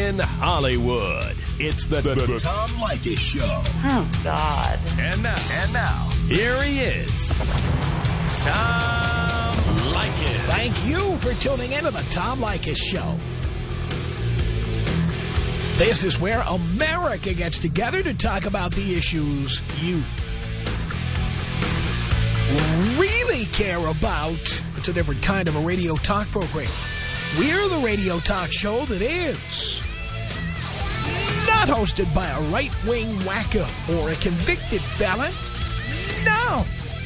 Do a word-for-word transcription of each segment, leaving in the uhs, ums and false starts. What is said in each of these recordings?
in Hollywood. It's the, the, the Tom Leykis Show. Oh, God. And now, and now, here he is, Tom Leykis. Thank you for tuning in to the Tom Leykis Show. This is where America gets together to talk about the issues you really care about. It's a different kind of a radio talk program. We're the radio talk show that is not hosted by a right-wing wacko or a convicted felon. No.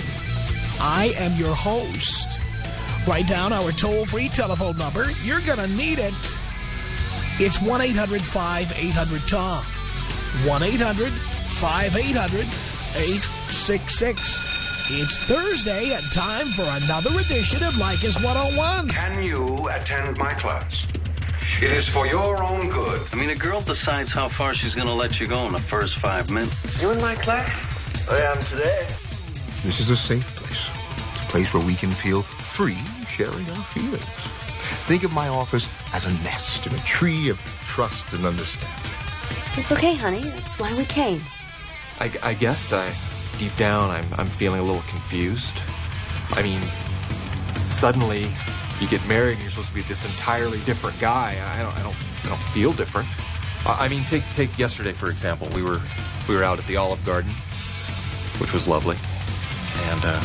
I am your host. Write down our toll-free telephone number. You're going to need it. It's one eight hundred five eight hundred Tom. one eight hundred five eight hundred eight six six. It's Thursday and time for another edition of Leykis one oh one. Can you attend my class? It is for your own good. I mean, a girl decides how far she's going to let you go in the first five minutes. You in my class? I am today. This is a safe place. It's a place where we can feel free sharing our feelings. Think of my office as a nest in a tree of trust and understanding. It's okay, honey. That's why we came. I, I guess I, deep down, I'm, I'm feeling a little confused. I mean, suddenly you get married and you're supposed to be this entirely different guy. I don't, I don't, I don't feel different. I mean, take take yesterday for example. We were we were out at the Olive Garden, which was lovely, and uh,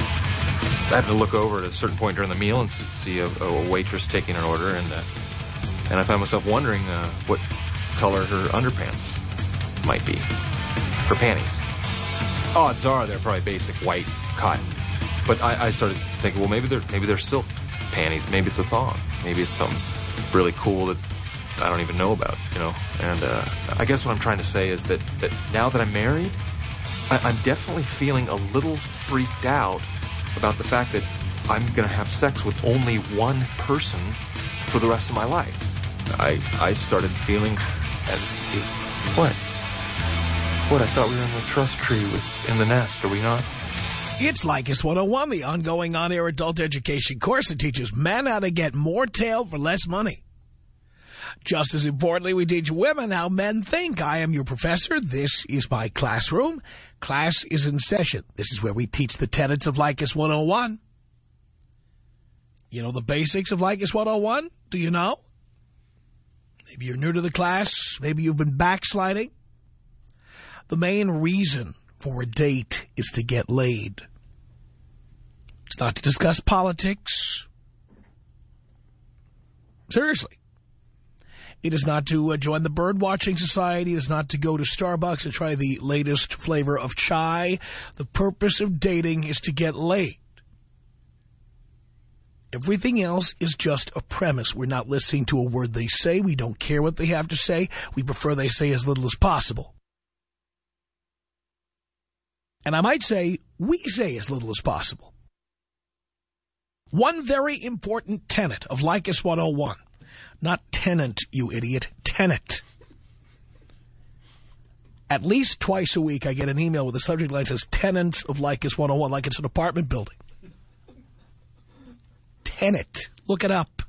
I happened to look over at a certain point during the meal and see a, a waitress taking an order, and uh, and I found myself wondering uh, what color her underpants might be, her panties. Odds are they're probably basic white cotton, but I, I started thinking, well, maybe they're maybe they're silk panties, maybe it's a thong, maybe it's something really cool that I don't even know about, you know. And uh, I guess what I'm trying to say is that that now that I'm married, I, I'm definitely feeling a little freaked out about the fact that I'm going to have sex with only one person for the rest of my life. I I started feeling as if, what? What, I thought we were in the trust tree with, in the nest, are we not? It's Leykis one oh one, the ongoing on-air adult education course that teaches men how to get more tail for less money. Just as importantly, we teach women how men think. I am your professor. This is my classroom. Class is in session. This is where we teach the tenets of Leykis one oh one. You know the basics of Leykis one oh one? Do you know? Maybe you're new to the class. Maybe you've been backsliding. The main reason for a date is to get laid. It's not to discuss politics. Seriously. It is not to uh, join the bird-watching society. It is not to go to Starbucks and try the latest flavor of chai. The purpose of dating is to get laid. Everything else is just a premise. We're not listening to a word they say. We don't care what they have to say. We prefer they say as little as possible. And I might say, we say as little as possible. One very important tenet of Leykis one oh one. Not tenant, you idiot. Tenet. At least twice a week I get an email with a subject line that says tenants of Leykis one oh one, like it's an apartment building. Tenet. Look it up.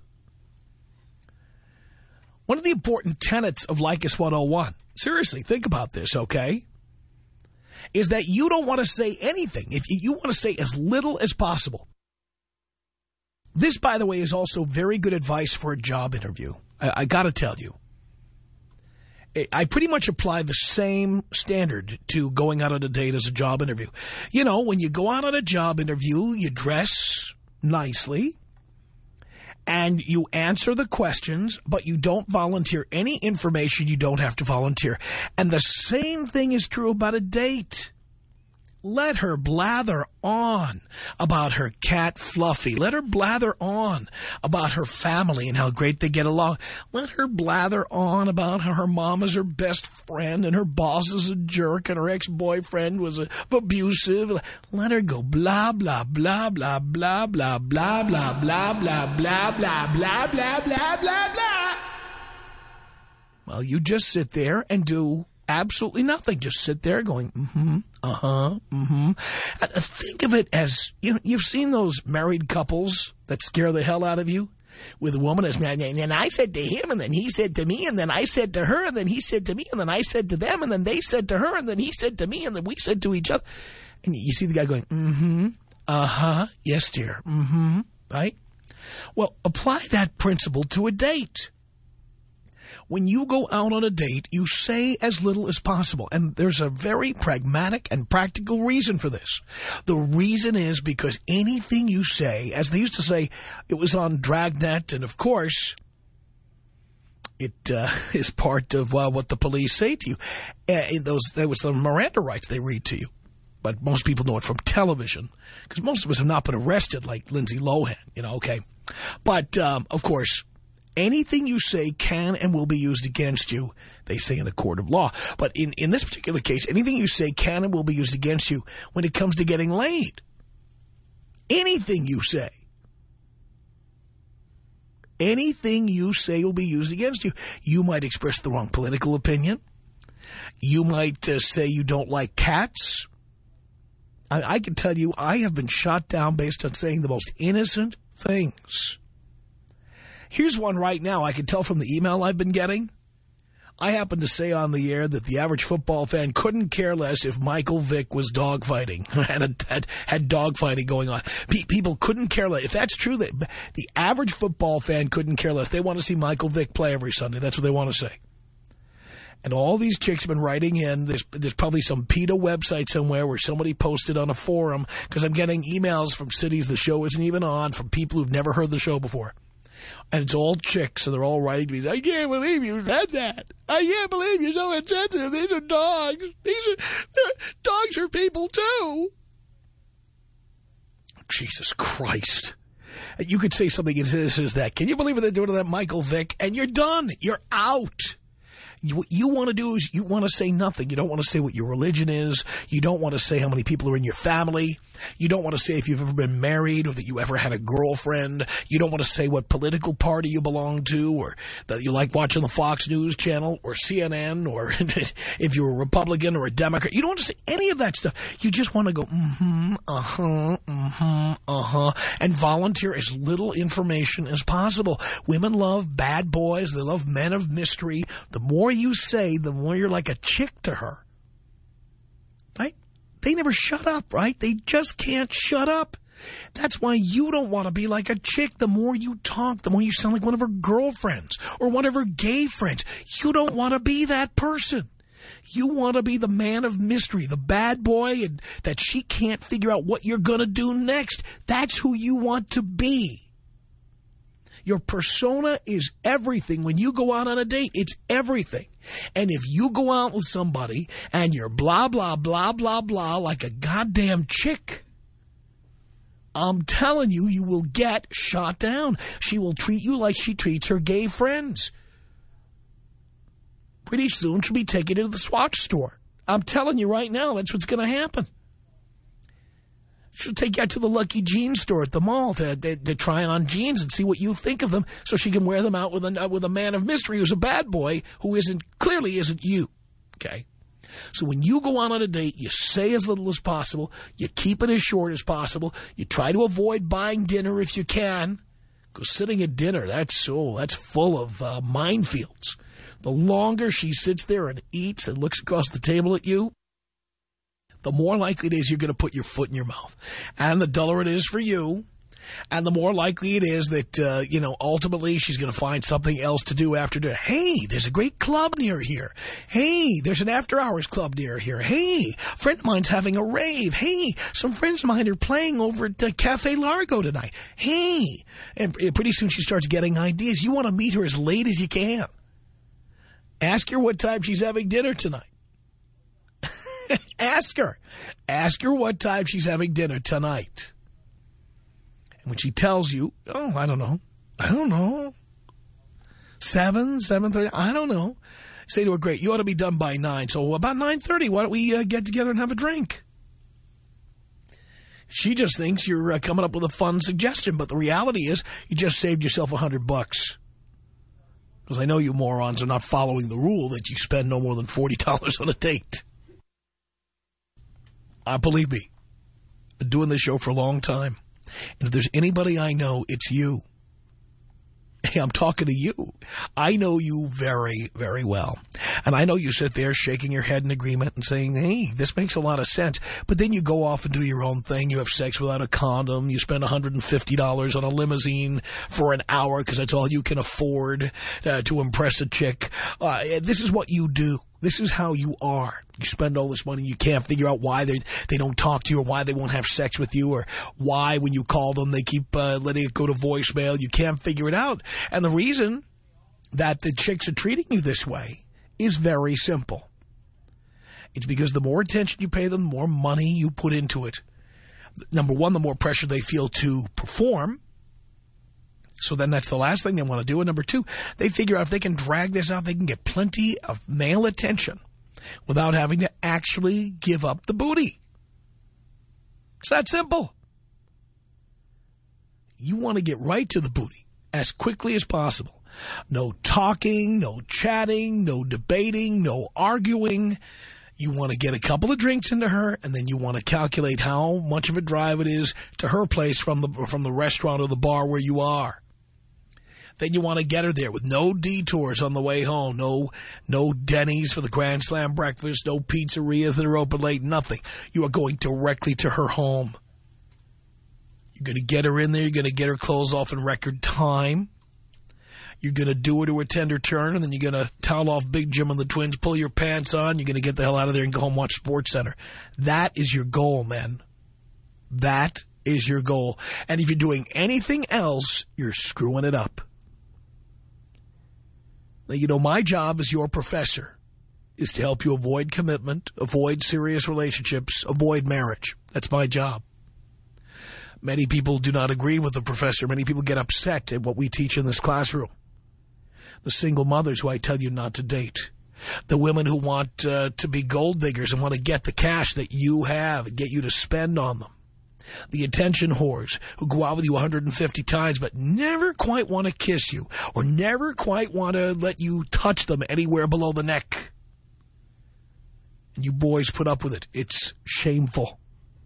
One of the important tenets of Leykis one oh one, seriously, think about this, okay, is that you don't want to say anything. If you, you want to say as little as possible. This, by the way, is also very good advice for a job interview. I, I got to tell you. I pretty much apply the same standard to going out on a date as a job interview. You know, when you go out on a job interview, you dress nicely and you answer the questions, but you don't volunteer any information you don't have to volunteer. And the same thing is true about a date. Let her blather on about her cat Fluffy. Let her blather on about her family and how great they get along. Let her blather on about how her mom is her best friend and her boss is a jerk and her ex-boyfriend was a, abusive. Let her go blah, blah, blah, blah, blah, blah, blah, blah, blah, blah, blah, blah, blah, blah, blah, blah, blah. Well, you just sit there and do absolutely nothing. Just sit there going, mm-hmm, uh-huh, mm-hmm. Think of it as, you know, you've seen those married couples that scare the hell out of you? with a woman is, and then I said to him, and then he said to me, and then I said to her, and then he said to me, and then I said to them, and then they said to her, and then he said to me, and then we said to each other. And you see the guy going, mm-hmm, uh-huh, yes, dear, mm-hmm, right? Well, apply that principle to a date. When you go out on a date, you say as little as possible. And there's a very pragmatic and practical reason for this. The reason is because anything you say, as they used to say, it was on Dragnet, and of course, it uh, is part of uh, what the police say to you. Uh, those, that was the Miranda rights they read to you. But most people know it from television, because most of us have not been arrested like Lindsay Lohan, you know, okay. But, um, of course, anything you say can and will be used against you, they say in a court of law. But in, in this particular case, anything you say can and will be used against you when it comes to getting laid. Anything you say. Anything you say will be used against you. You might express the wrong political opinion. You might uh, say you don't like cats. I, I can tell you I have been shot down based on saying the most innocent things. Here's one right now. I can tell from the email I've been getting. I happen to say on the air that the average football fan couldn't care less if Michael Vick was dogfighting and had, had dogfighting going on. Pe people couldn't care less. If that's true, that the average football fan couldn't care less. They want to see Michael Vick play every Sunday. That's what they want to say. And all these chicks have been writing in. There's, there's probably some PETA website somewhere where somebody posted on a forum, because I'm getting emails from cities the show isn't even on, from people who've never heard the show before. And it's all chicks, so they're all writing to me. I can't believe you said that. I can't believe you're so insensitive. These are dogs. These are dogs are people too. Jesus Christ. You could say something as innocent as that. Can you believe what they're doing to that Michael Vick? And you're done. You're out. You, what you want to do is you want to say nothing. You don't want to say what your religion is. You don't want to say how many people are in your family. You don't want to say if you've ever been married or that you ever had a girlfriend. You don't want to say what political party you belong to, or that you like watching the Fox News channel or C N N, or if you're a Republican or a Democrat. You don't want to say any of that stuff. You just want to go, mm-hmm, uh-huh, mm-hmm, uh-huh, and volunteer as little information as possible. Women love bad boys. They love men of mystery. The more you say, the more you're like a chick to her. Right? They never shut up, right? They just can't shut up. That's why you don't want to be like a chick. The more you talk, the more you sound like one of her girlfriends or one of her gay friends. You don't want to be that person. You want to be the man of mystery, the bad boy, and that she can't figure out what you're going to do next. That's who you want to be. Your persona is everything. When you go out on a date, it's everything. And if you go out with somebody and you're blah, blah, blah, blah, blah, like a goddamn chick, I'm telling you, you will get shot down. She will treat you like she treats her gay friends. Pretty soon she'll be taken to the Swatch store. I'm telling you right now, that's what's going to happen. She'll take you out to the Lucky Jeans store at the mall to, to, to try on jeans and see what you think of them, so she can wear them out with a, with a man of mystery who's a bad boy who isn't, clearly isn't you. Okay? So when you go out on a date, you say as little as possible. You keep it as short as possible. You try to avoid buying dinner if you can. Because sitting at dinner, that's, oh, that's full of uh, minefields. The longer she sits there and eats and looks across the table at you, the more likely it is you're going to put your foot in your mouth. And the duller it is for you, and the more likely it is that, uh, you know, ultimately she's going to find something else to do after dinner. Hey, there's a great club near here. Hey, there's an after-hours club near here. Hey, a friend of mine's having a rave. Hey, some friends of mine are playing over at uh, Cafe Largo tonight. Hey. And pretty soon she starts getting ideas. You want to meet her as late as you can. Ask her what time she's having dinner tonight. Ask her. Ask her what time she's having dinner tonight. And when she tells you, oh, I don't know. I don't know. Seven, seven thirty, I don't know. Say to her, great, you ought to be done by nine. So about nine thirty, why don't we uh, get together and have a drink? She just thinks you're uh, coming up with a fun suggestion, but the reality is you just saved yourself a hundred bucks. Because I know you morons are not following the rule that you spend no more than forty dollars on a date. Uh, believe me, I've been doing this show for a long time. And if there's anybody I know, it's you. Hey, I'm talking to you. I know you very, very well. And I know you sit there shaking your head in agreement and saying, hey, this makes a lot of sense. But then you go off and do your own thing. You have sex without a condom. You spend one hundred fifty dollars on a limousine for an hour because that's all you can afford uh, to impress a chick. Uh, this is what you do. This is how you are. You spend all this money, you can't figure out why they they don't talk to you or why they won't have sex with you or why when you call them they keep uh, letting it go to voicemail. You can't figure it out. And the reason that the chicks are treating you this way is very simple. It's because the more attention you pay them, the more money you put into it. Number one, the more pressure they feel to perform. So then that's the last thing they want to do. And number two, they figure out if they can drag this out, they can get plenty of male attention without having to actually give up the booty. It's that simple. You want to get right to the booty as quickly as possible. No talking, no chatting, no debating, no arguing. You want to get a couple of drinks into her, and then you want to calculate how much of a drive it is to her place from the, from the restaurant or the bar where you are. Then you want to get her there with no detours on the way home, no no Denny's for the Grand Slam breakfast, no pizzerias that are open late, nothing. You are going directly to her home. You're going to get her in there. You're going to get her clothes off in record time. You're going to do her to a tender turn, and then you're going to towel off Big Jim and the twins, pull your pants on. You're going to get the hell out of there and go home and watch SportsCenter. That is your goal, man. That is your goal. And if you're doing anything else, you're screwing it up. Now, you know, my job as your professor is to help you avoid commitment, avoid serious relationships, avoid marriage. That's my job. Many people do not agree with the professor. Many people get upset at what we teach in this classroom. The single mothers who I tell you not to date. The women who want uh, to be gold diggers and want to get the cash that you have and get you to spend on them. The attention whores who go out with you one hundred fifty times but never quite want to kiss you or never quite want to let you touch them anywhere below the neck. You boys put up with it. It's shameful.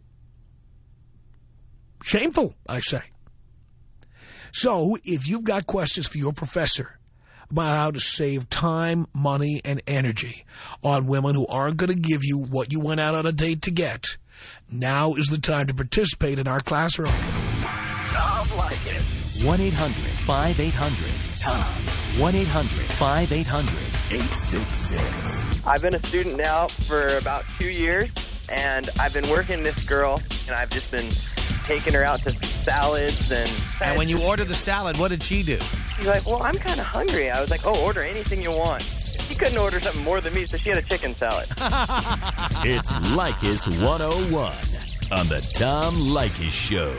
Shameful, I say. So, if you've got questions for your professor about how to save time, money, and energy on women who aren't going to give you what you went out on a date to get, now is the time to participate in our classroom. Tom Leykis. one eight hundred five eight hundred Tom. one eight hundred five eight hundred eight six six. I've been a student now for about two years, and I've been working this girl, and I've just been taking her out to salads. And And when you order the salad, what did she do? She's like, well, I'm kind of hungry. I was like, oh, order anything you want. She couldn't order something more than me, so she had a chicken salad. It's Leykis one oh one on the Tom Leykis Show.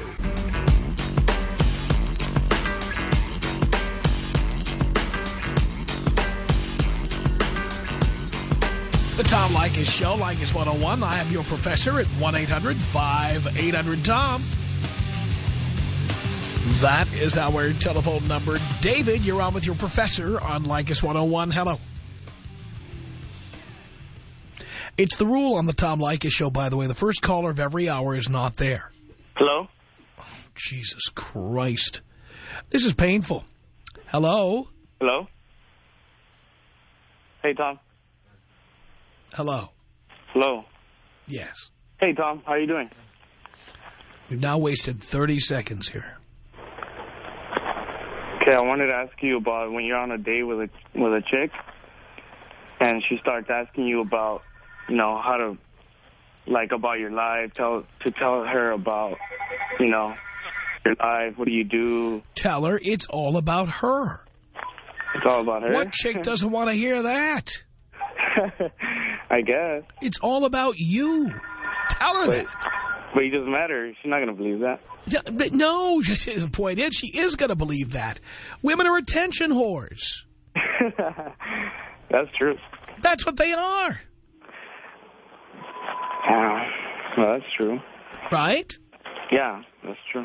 The Tom Leykis Show, Leykis one oh one. I am your professor at one eight hundred five eight hundred Tom. That is our telephone number. David, you're on with your professor on Leykis one oh one. Hello. It's the rule on the Tom Leykis Show, by the way. The first caller of every hour is not there. Hello? Oh, Jesus Christ. This is painful. Hello? Hello? Hey, Tom. Hello? Hello? Yes. Hey, Tom. How are you doing? We've now wasted thirty seconds here. Okay, I wanted to ask you about when you're on a date with a, with a chick, and she starts asking you about, you know, how to, like, about your life, tell to tell her about, you know, your life, what do you do? Tell her it's all about her. It's all about her? What chick doesn't want to hear that? I guess. It's all about you. Tell her but, that. But you just met her. She's not going to believe that. Yeah, but no, the point is, she is going to believe that. Women are attention whores. That's true. That's what they are. Yeah, well, that's true. Right? Yeah, that's true.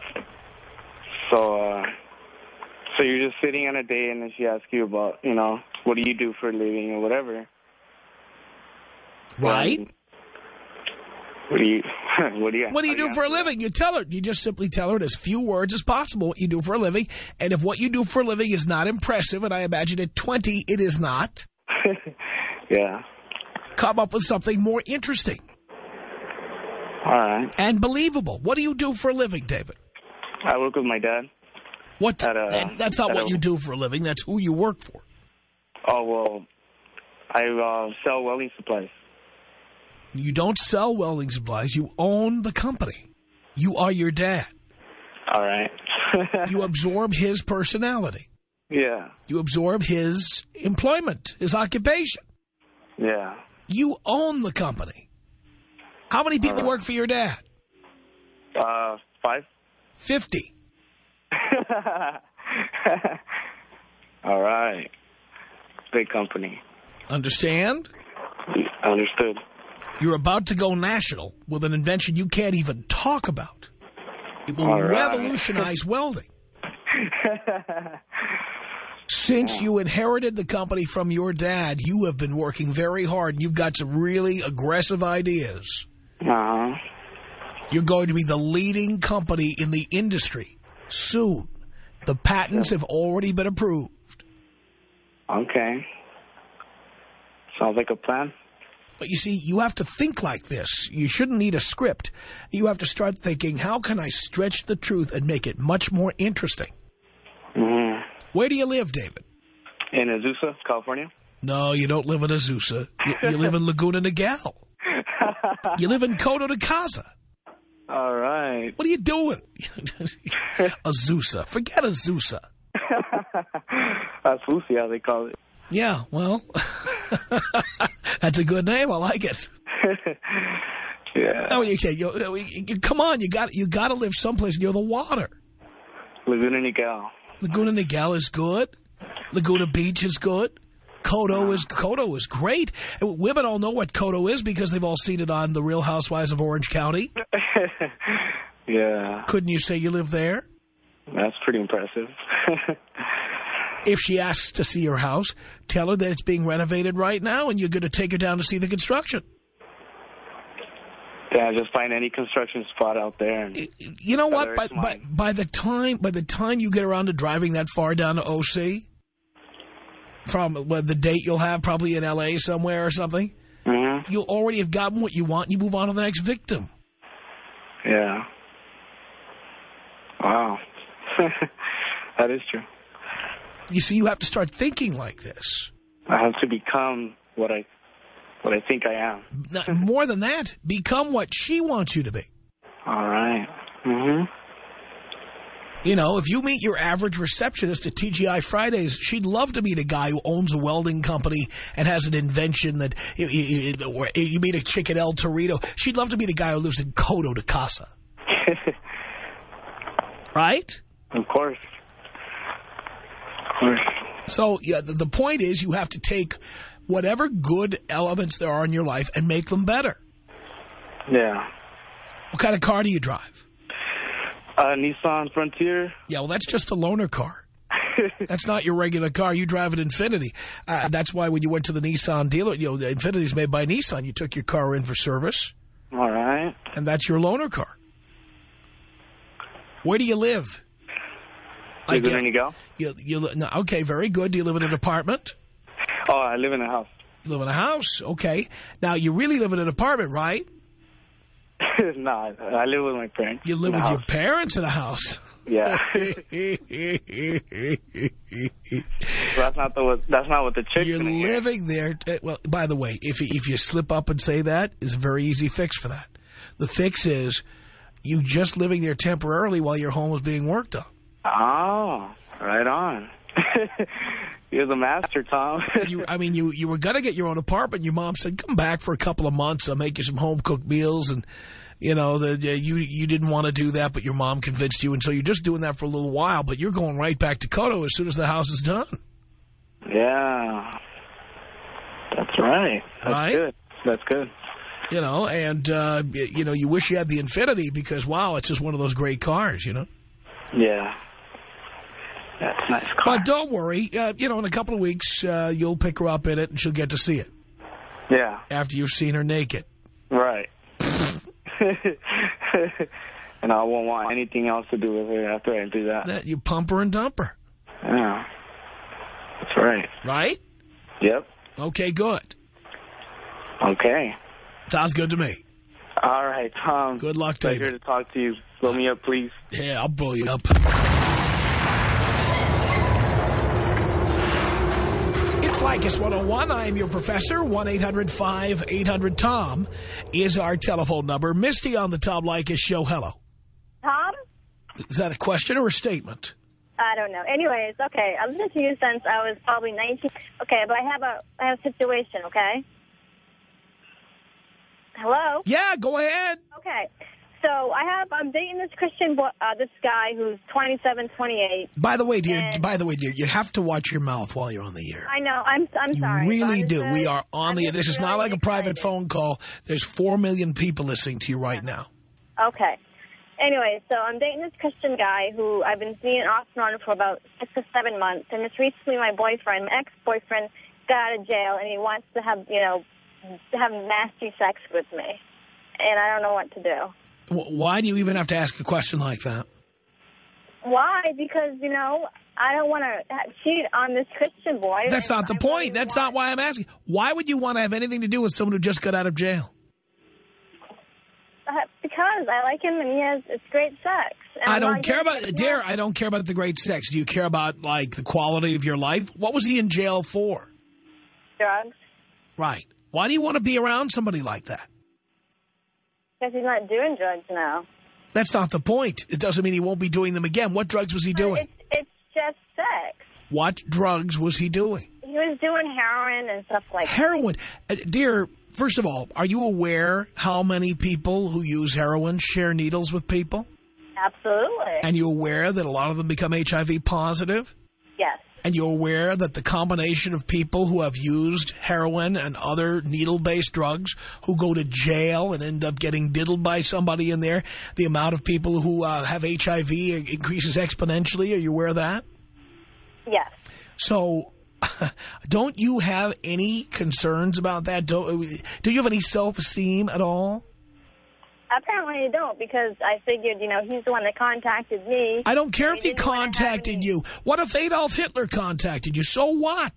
So, uh, so you're just sitting on a date and then she asks you about, you know, what do you do for a living or whatever. Right. And, What do you, what do you, what do you do for a living? You tell her. You just simply tell her in as few words as possible what you do for a living. And if what you do for a living is not impressive, and I imagine at twenty it is not. Yeah. Come up with something more interesting. All right. And believable. What do you do for a living, David? I work with my dad. What? At a, that's not at what a, you do for a living. That's who you work for. Oh, well, I uh, sell welding supplies. You don't sell welding supplies. You own the company. You are your dad. All right. You absorb his personality. Yeah. You absorb his employment, his occupation. Yeah. You own the company. How many people right. work for your dad? Uh, five. Fifty. All right. Big company. Understand? Understood. You're about to go national with an invention you can't even talk about. It will All right. revolutionize welding. Since you inherited the company from your dad, you have been working very hard, and you've got some really aggressive ideas. Uh-huh. You're going to be the leading company in the industry soon. The patents have already been approved. Okay. Sounds like a plan. But you see, you have to think like this. You shouldn't need a script. You have to start thinking, how can I stretch the truth and make it much more interesting? Mm-hmm. Where do you live, David? In Azusa, California. No, you don't live in Azusa. You, you live in Laguna Niguel. You live in Coto de Casa. All right. What are you doing? Azusa. Forget Azusa. Azusa, they call it. Yeah, well, that's a good name. I like it. Yeah. Oh, you can't. You, you, come on, you got you got to live someplace near the water. Laguna Niguel. Laguna Niguel is good. Laguna Beach is good. Coto is Coto is great. And women all know what Coto is because they've all seen it on The Real Housewives of Orange County. Yeah. Couldn't you say you live there? That's pretty impressive. If she asks to see your house, tell her that it's being renovated right now and you're going to take her down to see the construction. Yeah, just find any construction spot out there. And you know what? By, by, by the time by the time you get around to driving that far down to O C, from well, the date you'll have probably in L A somewhere or something, mm-hmm. you'll already have gotten what you want and you move on to the next victim. Yeah. Wow. That is true. You see, you have to start thinking like this. I have to become what I what I think I am. Not, more than that, become what she wants you to be. All right. Mm-hmm. You know, if you meet your average receptionist at T G I Fridays, she'd love to meet a guy who owns a welding company and has an invention that, or you meet a chick at El Torito, she'd love to meet a guy who lives in Coto de Casa. Right? Of course. Of course. So yeah, the, the point is you have to take whatever good elements there are in your life and make them better. Yeah. What kind of car do you drive? Uh, Nissan Frontier. Yeah, well, that's just a loaner car. That's not your regular car. You drive an Infiniti. Uh, that's why when you went to the Nissan dealer, you know, the Infiniti's made by Nissan. You took your car in for service. All right. And that's your loaner car. Where do you live? Like, Laguna Niguel. You, you, no, okay, very good. Do you live in an apartment? Oh, I live in a house. You live in a house? Okay. Now, you really live in an apartment, right? No, I live with my parents. You live with house. your parents in a house? Yeah. So that's not the that's not what the chick's You're living there. Well, by the way, if if you slip up and say that, is a very easy fix for that. The fix is you just living there temporarily while your home was being worked on. Oh, right on. You're the master, Tom. you, I mean, you you were going to get your own apartment. Your mom said, come back for a couple of months. I'll make you some home-cooked meals. And, you know, the, uh, you, you didn't want to do that, but your mom convinced you. And so you're just doing that for a little while. But you're going right back to Coto as soon as the house is done. Yeah. That's right. That's right? good. That's good. You know, and, uh, you know, you wish you had the Infiniti because, wow, it's just one of those great cars, you know? Yeah. That's a nice car. But don't worry. Uh, you know, in a couple of weeks, uh, you'll pick her up in it and she'll get to see it. Yeah. After you've seen her naked. Right. And I won't want anything else to do with her after I do that. That you pump her and dump her. Yeah. That's right. Right? Yep. Okay, good. Okay. Sounds good to me. All right, Tom. Good luck, David. David. Pleasure to talk to you. Blow me up, please. Yeah, I'll blow you up. It's Leykis one oh one. I am your professor. one eight hundred five eight hundred Tom is our telephone number. Misty on the Tom Leykis show. Hello. Tom? Is that a question or a statement? I don't know. Anyways, okay, I've listened to you since I was probably nineteen. Okay, but I have a, I have a situation, okay? Hello? Yeah, go ahead. Okay. So I have, I'm dating this Christian, boy, uh, this guy who's twenty-seven, twenty-eight. By the way, dear, by the way, dear, you have to watch your mouth while you're on the air. I know. I'm, I'm you sorry. You really do. We are on I'm the air. This is really not like a private excited. phone call. There's four million people listening to you right now. Okay. Anyway, so I'm dating this Christian guy who I've been seeing off and on for about six or seven months. And just recently my boyfriend, my ex-boyfriend, got out of jail, and he wants to have, you know, to have nasty sex with me. And I don't know what to do. Why do you even have to ask a question like that? Why? Because, you know, I don't want to cheat on this Christian boy. That's not the I point. Really That's want... not why I'm asking. Why would you want to have anything to do with someone who just got out of jail? Uh, because I like him and he has it's great sex. And I don't like care about, dear, I don't care about the great sex. Do you care about, like, the quality of your life? What was he in jail for? Drugs. Right. Why do you want to be around somebody like that? Because he's not doing drugs now. That's not the point. It doesn't mean he won't be doing them again. What drugs was he doing? It's, it's just sex. What drugs was he doing? He was doing heroin and stuff like heroin. that. Heroin. Uh, dear, first of all, are you aware how many people who use heroin share needles with people? Absolutely. And you're aware that a lot of them become H I V positive? Yes. And you're aware that the combination of people who have used heroin and other needle-based drugs who go to jail and end up getting diddled by somebody in there, the amount of people who uh, have H I V increases exponentially. Are you aware of that? Yes. So don't you have any concerns about that? Don't, do you have any self-esteem at all? Apparently you don't, because I figured, you know, he's the one that contacted me. I don't care if he contacted you. What if Adolf Hitler contacted you? So what?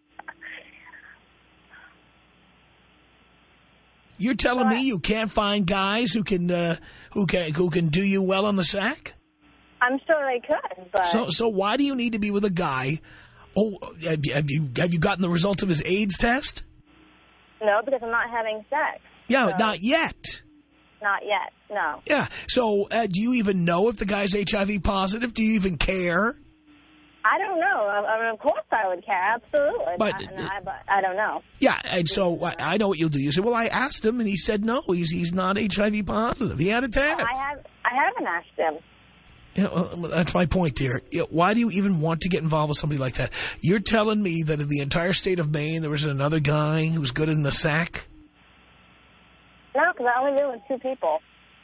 You're telling me you can't find guys who can uh, who can who can do you well on the sack? I'm sure they could, but so so why do you need to be with a guy? Oh, have you have you, have you gotten the results of his AIDS test? No, because I'm not having sex. Yeah, so. not yet. Not yet, no. Yeah. So uh, do you even know if the guy's H I V positive? Do you even care? I don't know. I, I mean, of course I would care, absolutely. But, I, I, but I don't know. Yeah, and so I, I know what you'll do. You say, well, I asked him, and he said no. He's he's not H I V positive. He had a test. No, I, have, I haven't asked him. You know, that's my point, dear. You know, why do you even want to get involved with somebody like that? You're telling me that in the entire state of Maine, there was another guy who was good in the sack? No, because I only knew it was two people.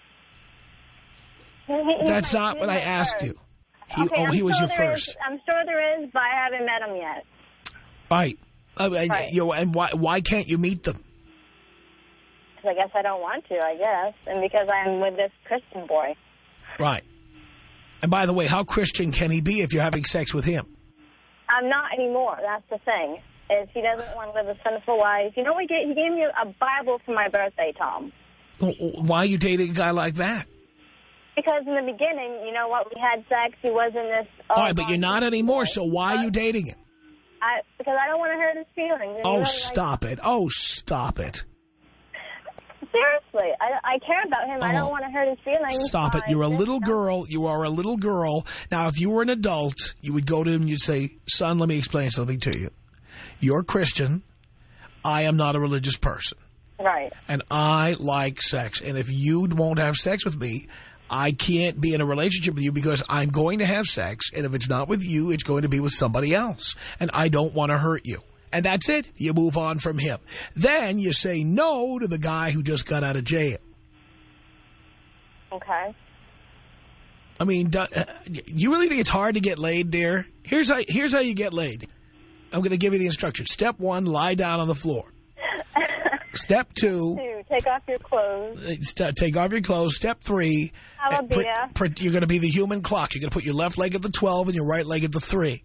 He, he, That's he, not he what I asked first. you. He, okay, oh, I'm he was sure your there first. Is, I'm sure there is, but I haven't met him yet. Right. Uh, right. You know, and why why can't you meet them? Because I guess I don't want to, I guess. And because I'm with this Christian boy. Right. And by the way, how Christian can he be if you're having sex with him? I'm not anymore. That's the thing. Is he doesn't want to live a sinful life. You know, he gave, he gave me a Bible for my birthday, Tom. Why are you dating a guy like that? Because in the beginning, you know what, we had sex. He wasn't this... All right, but you're not anymore, so why are you dating him? I, because I don't want to hurt his feelings. Oh, stop it. Oh, stop it. Seriously, I, I care about him. Oh, I don't want to hurt his feelings. Stop it. You're a little girl. You are a little girl. Now, if you were an adult, you would go to him and you'd say, son, let me explain something to you. You're Christian. I am not a religious person. Right. And I like sex. And if you won't have sex with me, I can't be in a relationship with you because I'm going to have sex. And if it's not with you, it's going to be with somebody else. And I don't want to hurt you. And that's it. You move on from him. Then you say no to the guy who just got out of jail. Okay. I mean, do, uh, you really think it's hard to get laid, dear? Here's how, here's how you get laid. I'm going to give you the instructions. Step one, lie down on the floor. Step two. Two, take off your clothes. Take off your clothes. Step three. Alabia. Pre, pre, you're going to be the human clock. You're going to put your left leg at the twelve and your right leg at the three.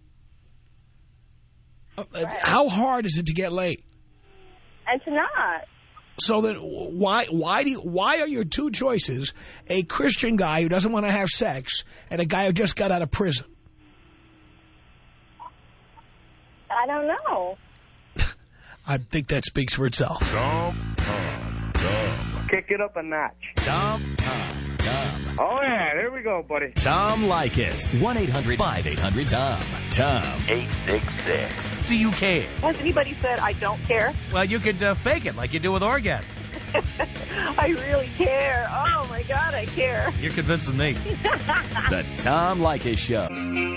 Right. How hard is it to get laid? It's not. So then, why why do you, why are your two choices a Christian guy who doesn't want to have sex and a guy who just got out of prison? I don't know. I think that speaks for itself. Tom, Tom, Tom. Kick it up a notch. Tom, Tom, Tom. Oh, yeah, there we go, buddy. Tom Leykis. one eight hundred five eight hundred Tom. Tom. eight six six. Do you care? Has anybody said I don't care? Well, you could uh, fake it like you do with orgasm. I really care. Oh, my God, I care. You're convincing me. The Tom Leykis Show.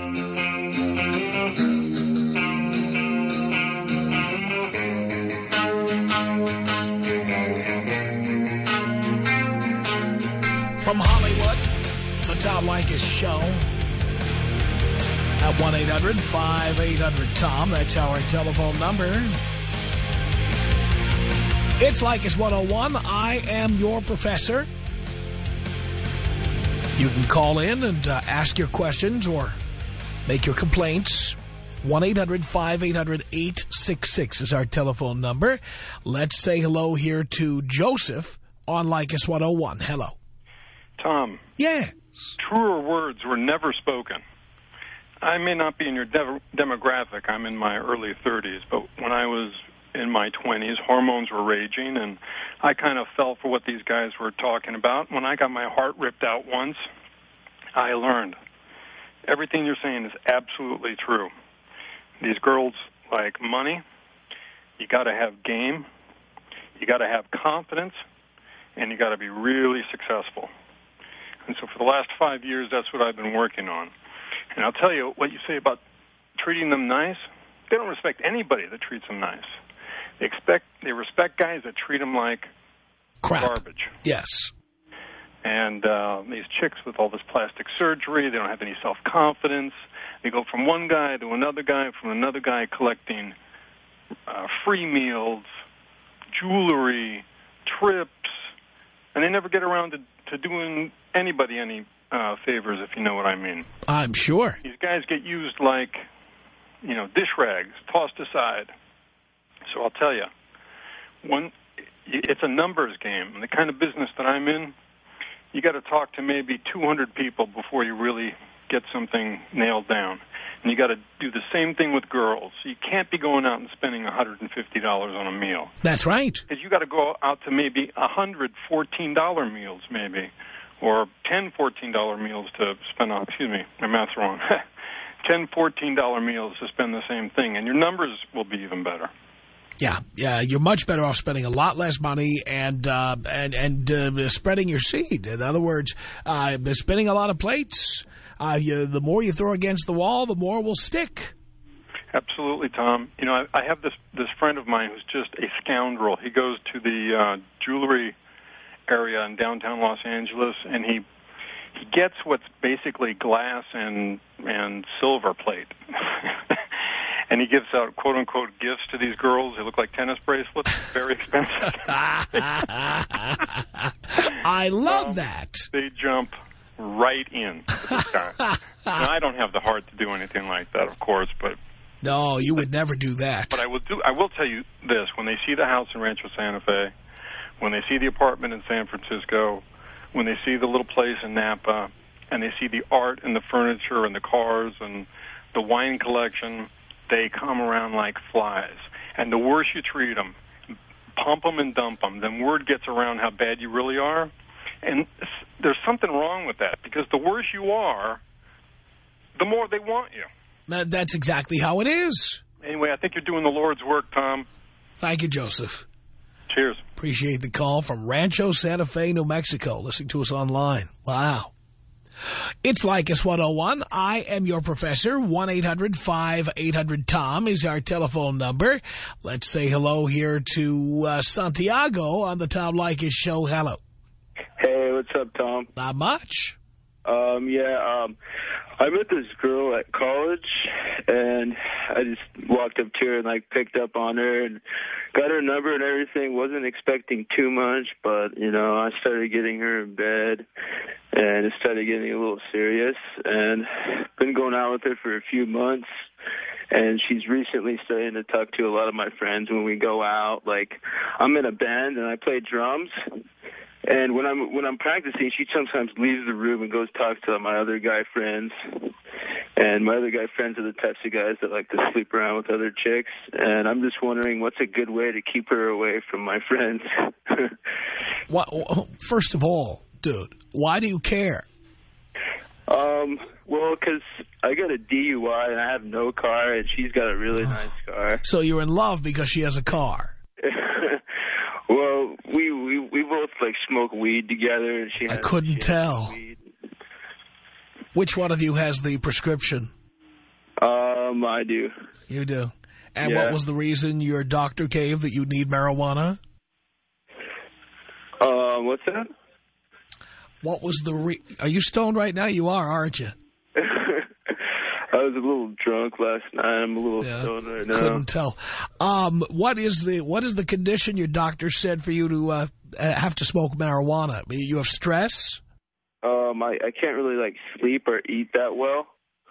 From Hollywood, the Tom Leykis Show. At one eight hundred five eight hundred Tom. That's our telephone number. It's Leykis one oh one. I am your professor. You can call in and uh, ask your questions or make your complaints. one eight hundred five eight hundred eight six six is our telephone number. Let's say hello here to Joseph on Leykis one oh one. Hello. Tom. Yes. Truer words were never spoken. I may not be in your de demographic. I'm in my early thirties, but when I was in my twenties, hormones were raging, and I kind of fell for what these guys were talking about. When I got my heart ripped out once, I learned everything you're saying is absolutely true. These girls like money. You got to have game. You got to have confidence, and you got to be really successful. And so for the last five years, that's what I've been working on. And I'll tell you, what you say about treating them nice, they don't respect anybody that treats them nice. They expect, they respect guys that treat them like crap. Garbage. Yes. And uh, these chicks with all this plastic surgery, they don't have any self-confidence. They go from one guy to another guy, from another guy collecting uh, free meals, jewelry, trips, and they never get around to, to doing anybody any uh, favors, if you know what I mean. I'm sure. These guys get used like, you know, dish rags, tossed aside. So I'll tell you, one, it's a numbers game. And the kind of business that I'm in, you got to talk to maybe two hundred people before you really get something nailed down. And you got to do the same thing with girls. You can't be going out and spending one hundred fifty dollars on a meal. That's right. Because you got to go out to maybe one hundred fourteen dollar meals, maybe, or ten fourteen dollar meals to spend on. Excuse me, my math's wrong. ten fourteen dollar meals to spend the same thing, and your numbers will be even better. Yeah, yeah, you're much better off spending a lot less money and uh, and and uh, spreading your seed. In other words, uh, spinning a lot of plates. Uh, you, the more you throw against the wall, the more will stick. Absolutely, Tom. You know, I, I have this this friend of mine who's just a scoundrel. He goes to the uh, jewelry area in downtown Los Angeles, and he he gets what's basically glass and and silver plate. And he gives out quote-unquote gifts to these girls. They look like tennis bracelets. Very expensive. I love um, that. They jump right in to this guy. Now, I don't have the heart to do anything like that, of course, but... No, you would never do that. But I will, do, I will tell you this. When they see the house in Rancho Santa Fe, when they see the apartment in San Francisco, when they see the little place in Napa, and they see the art and the furniture and the cars and the wine collection... they come around like flies. And the worse you treat them, pump them and dump them, then word gets around how bad you really are. And there's something wrong with that, because the worse you are, the more they want you. That's exactly how it is. Anyway, I think you're doing the Lord's work, Tom. Thank you, Joseph. Cheers. Appreciate the call from Rancho Santa Fe, New Mexico. Listening to us online. Wow. It's Leykis one oh one. I am your professor. one eight hundred five eight hundred Tom is our telephone number. Let's say hello here to uh, Santiago on the Tom Leykis Show. Hello. Hey, what's up, Tom? Not much. Um, yeah, um, I met this girl at college, and I just walked up to her and, like, picked up on her and got her number and everything. Wasn't expecting too much, but, you know, I started getting her in bed, and it started getting a little serious. And been going out with her for a few months, and she's recently starting to talk to a lot of my friends when we go out. Like, I'm in a band, and I play drums. And when I'm when I'm practicing, she sometimes leaves the room and goes talk to my other guy friends. And my other guy friends are the types of guys that like to sleep around with other chicks. And I'm just wondering what's a good way to keep her away from my friends. What, first of all, dude, why do you care? Um, well, because I got a D U I and I have no car, and she's got a really nice car. So you're in love because she has a car. Well, we, we we both, like, smoke weed together. And she has, I couldn't she tell. Which one of you has the prescription? Um, I do. You do. And Yeah. what was the reason your doctor gave that you need marijuana? Uh, what's that? What was the re... Are you stoned right now? You are, aren't you? I was a little drunk last night. I'm a little Yeah. stoned right now. Couldn't tell. Um, what is the what is the condition your doctor said for you to uh, have to smoke marijuana? You have stress? Um, I, I can't really, like, sleep or eat that well.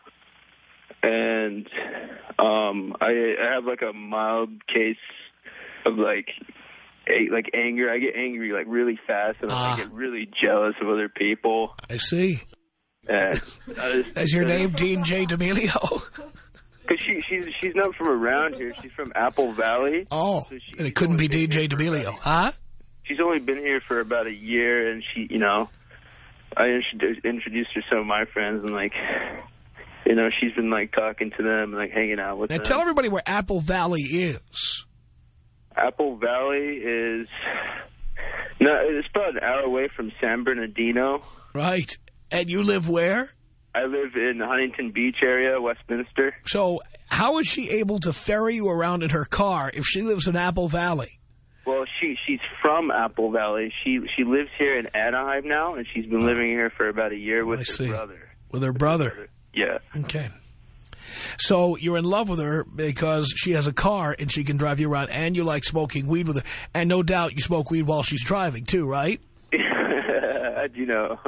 And um, I, I have, like, a mild case of, like, a, like anger. I get angry, like, really fast, and Ah. I get really jealous of other people. I see. And I just, Is your name Dean J. D'Amelio? Because she, she's, she's not from around here. She's from Apple Valley. Oh, so she, and it couldn't be Dean J. D'Amelio, huh? She's only been here for about a year, and she, you know, I introduced, introduced her to some of my friends, and, like, you know, she's been, like, talking to them and, like, hanging out with Now them. tell everybody where Apple Valley is. Apple Valley is, no, it's about an hour away from San Bernardino. Right. And you live where? I live in the Huntington Beach area, Westminster. So how is she able to ferry you around in her car if she lives in Apple Valley? Well, she she's from Apple Valley. She she lives here in Anaheim now, and she's been living here for about a year with I her see. brother. With her brother? Yeah. Okay. So you're in love with her because she has a car and she can drive you around, and you like smoking weed with her. And no doubt you smoke weed while she's driving, too, right? How'd you know?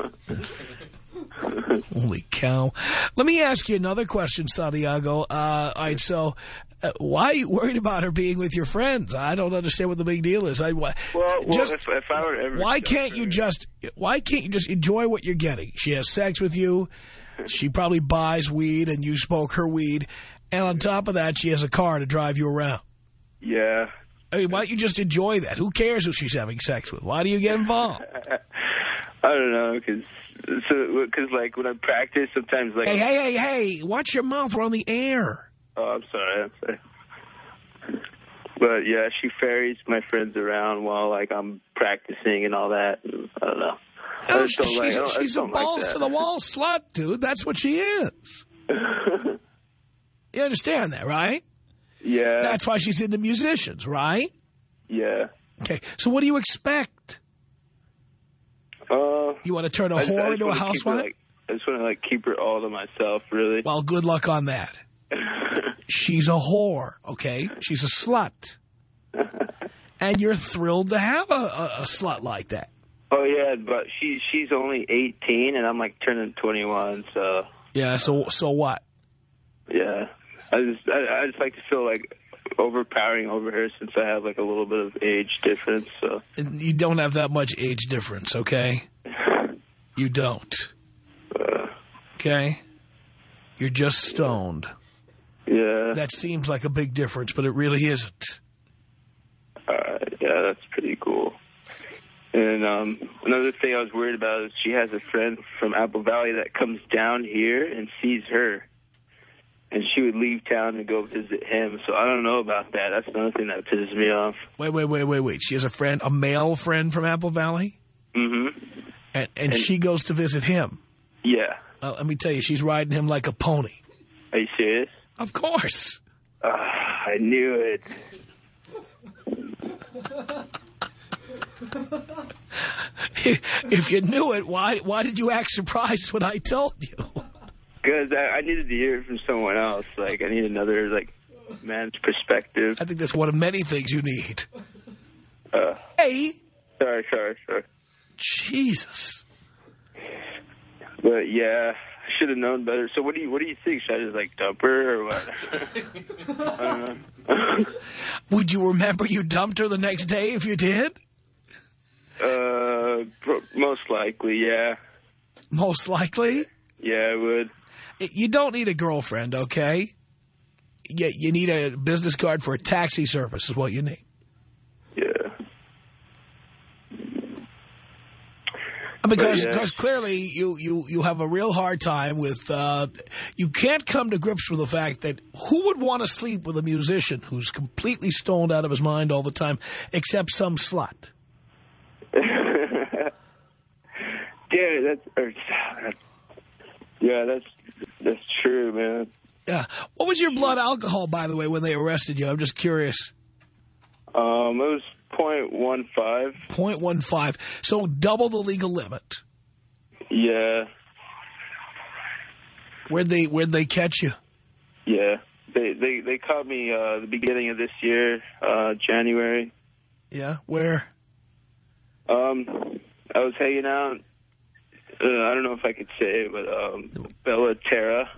Holy cow. Let me ask you another question, Santiago. Uh, all right, so uh, why are you worried about her being with your friends? I don't understand what the big deal is. I, why, well, well just, if, if I were to ever... why can't you just Why can't you just enjoy what you're getting? She has sex with you. She probably buys weed, and you smoke her weed. And on top of that, she has a car to drive you around. Yeah. I mean, why don't you just enjoy that? Who cares who she's having sex with? Why do you get involved? I don't know, because, so, cause, like, when I practice, sometimes, like... Hey, hey, hey, hey, watch your mouth. We're on the air. Oh, I'm sorry. I'm sorry. But, yeah, she ferries my friends around while, like, I'm practicing and all that. And I don't know. Oh, I just don't she's like, I a, don't, I she's just a don't like that. balls-to-the-wall slut, dude. That's what she is. You understand that, right? Yeah. That's why she's into musicians, right? Yeah. Okay, so what do you expect? Uh, You want to turn a I just- I whore just into a wanna keep her, housewife? like, I just want to, like, keep her all to myself, really. Well, good luck on that. She's a whore, okay? She's a slut. And you're thrilled to have a, a, a slut like that. Oh, yeah, but she she's only eighteen, and I'm, like, turning twenty-one, so... Yeah, so so what? Yeah. I just I, I just like to feel, like, overpowering over her since I have, like, a little bit of age difference, so... You don't have that much age difference, okay? You don't. Okay? You're just stoned. Yeah. That seems like a big difference, but it really isn't. Uh, yeah, that's pretty cool. And um, another thing I was worried about is she has a friend from Apple Valley that comes down here and sees her. And she would leave town to go visit him. So I don't know about that. That's another thing that pisses me off. Wait, wait, wait, wait, wait. She has a friend, a male friend from Apple Valley? Mm-hmm. And, and, And- she goes to visit him? Yeah. Well, let me tell you, she's riding him like a pony. Are you serious? Of course. Uh, I knew it. If you knew it, why why did you act surprised when I told you? Because I, I needed to hear it from someone else. Like, I need another, like, man's perspective. I think that's one of many things you need. Uh, hey. Sorry, sorry, sorry. Jesus. But, yeah, I should have known better. So what do you what do you think? Should I just, like, dump her or what? I don't know. Would you remember you dumped her the next day if you did? Uh, most likely, yeah. Most likely? Yeah, I would. You don't need a girlfriend, okay? You, you need a business card for a taxi service is what you need. Yeah. Because, yeah. because clearly you, you, you have a real hard time with, uh, you can't come to grips with the fact that who would want to sleep with a musician who's completely stoned out of his mind all the time except some slut? Yeah, that's, or, yeah, that's that's true, man. Yeah. What was your blood alcohol, by the way, when they arrested you? I'm just curious. Um, it was point one five. point one five. So double the legal limit. Yeah. Where'd they Where'd they catch you? Yeah, they they they caught me uh, the beginning of this year, uh, January. Yeah. Where? Um, I was hanging out. Uh, I don't know if I could say it, but um, Bella Terra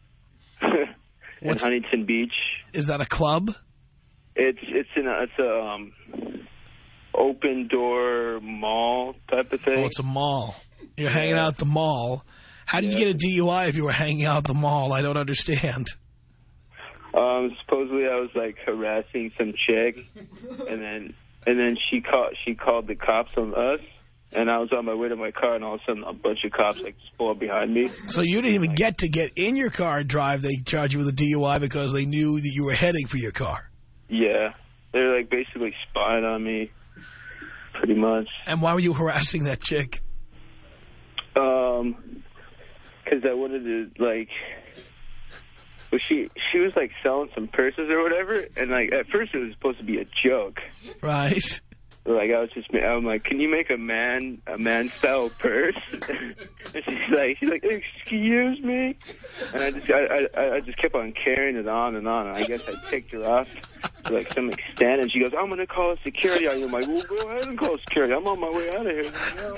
in Huntington Beach. Is that a club? It's it's in a, it's a um, open door mall type of thing. Oh, it's a mall. You're yeah. hanging out at the mall. How did yeah. you get a D U I if you were hanging out at the mall? I don't understand. Um, supposedly I was like harassing some chick, and then and then she called she called the cops on us. And I was on my way to my car, and all of a sudden, a bunch of cops like just pulled up behind me. So you didn't even get to get in your car and drive. They charged you with a D U I because they knew that you were heading for your car. Yeah. They were like basically spying on me, pretty much. And why were you harassing that chick? Um, because I wanted to, like... Well, she, she was like selling some purses or whatever, and like at first it was supposed to be a joke. Right. Like, I was just, I'm like, can you make a man, a man-style purse? And she's like, she's like, excuse me? And I just, I, I, I just kept on carrying it on and on. And I guess I ticked her off to, like, some extent. And she goes, I'm going to call security on you. I'm like, well, go ahead and call security. I'm on my way out of here.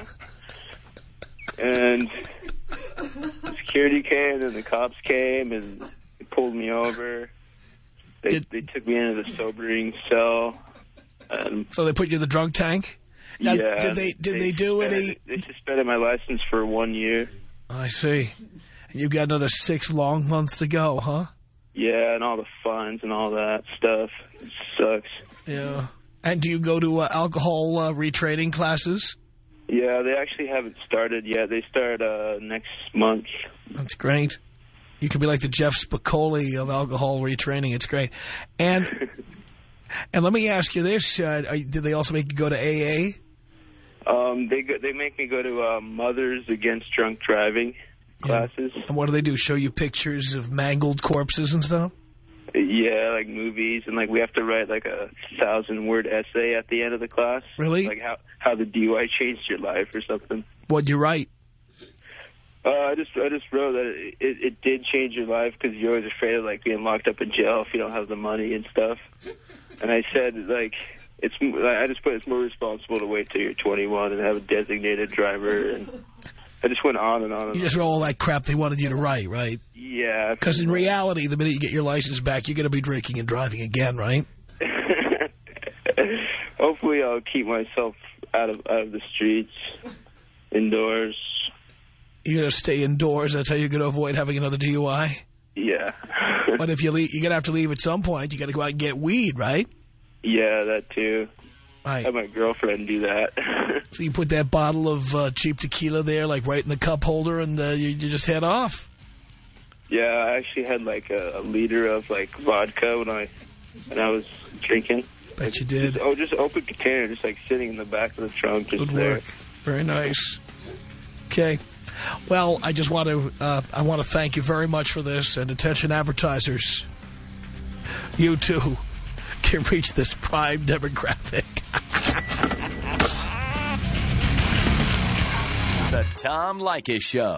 And security came, and the cops came, and they pulled me over. They, it, they took me into the sobering cell. Um, so they put you in the drunk tank? Now, yeah. Did they Did they, they do any? They suspended my license for one year. I see. And you've got another six long months to go, huh? Yeah, and all the fines and all that stuff. It sucks. Yeah. And do you go to uh, alcohol uh, retraining classes? Yeah, they actually haven't started yet. They start uh, next month. That's great. You could be like the Jeff Spicoli of alcohol retraining. It's great. And... And let me ask you this, uh, did they also make you go to A A? Um, they go, they make me go to uh, Mothers Against Drunk Driving classes. Yeah. And what do they do, show you pictures of mangled corpses and stuff? Yeah, like movies, and like we have to write like a thousand-word essay at the end of the class. Really? Like how, how the D U I changed your life or something. What'd you write? Uh, I just I just wrote that it, it, it did change your life because you're always afraid of like being locked up in jail if you don't have the money and stuff. And I said, like, it's. I just put it's more responsible to wait till you're twenty-one and have a designated driver. And I just went on and on and You on. just wrote all that crap they wanted you to write, right? Yeah. Because in reality, the minute you get your license back, you're going to be drinking and driving again, right? Hopefully I'll keep myself out of out of the streets, indoors. You're going to stay indoors? That's how you're going to avoid having another D U I? Yeah. But if you leave, you're going to have to leave at some point. You got to go out and get weed, right? Yeah, that too. Right. Have my girlfriend do that. So you put that bottle of uh, cheap tequila there, like right in the cup holder, and uh, you, you just head off. Yeah, I actually had like a, a liter of like vodka when I when I was drinking. Bet you did. Just, oh, just open container, just like sitting in the back of the trunk. Just Good there. work. Very nice. Okay. Well, I just want to uh, I want to thank you very much for this, and attention advertisers, you too can reach this prime demographic. The Tom Leykis Show.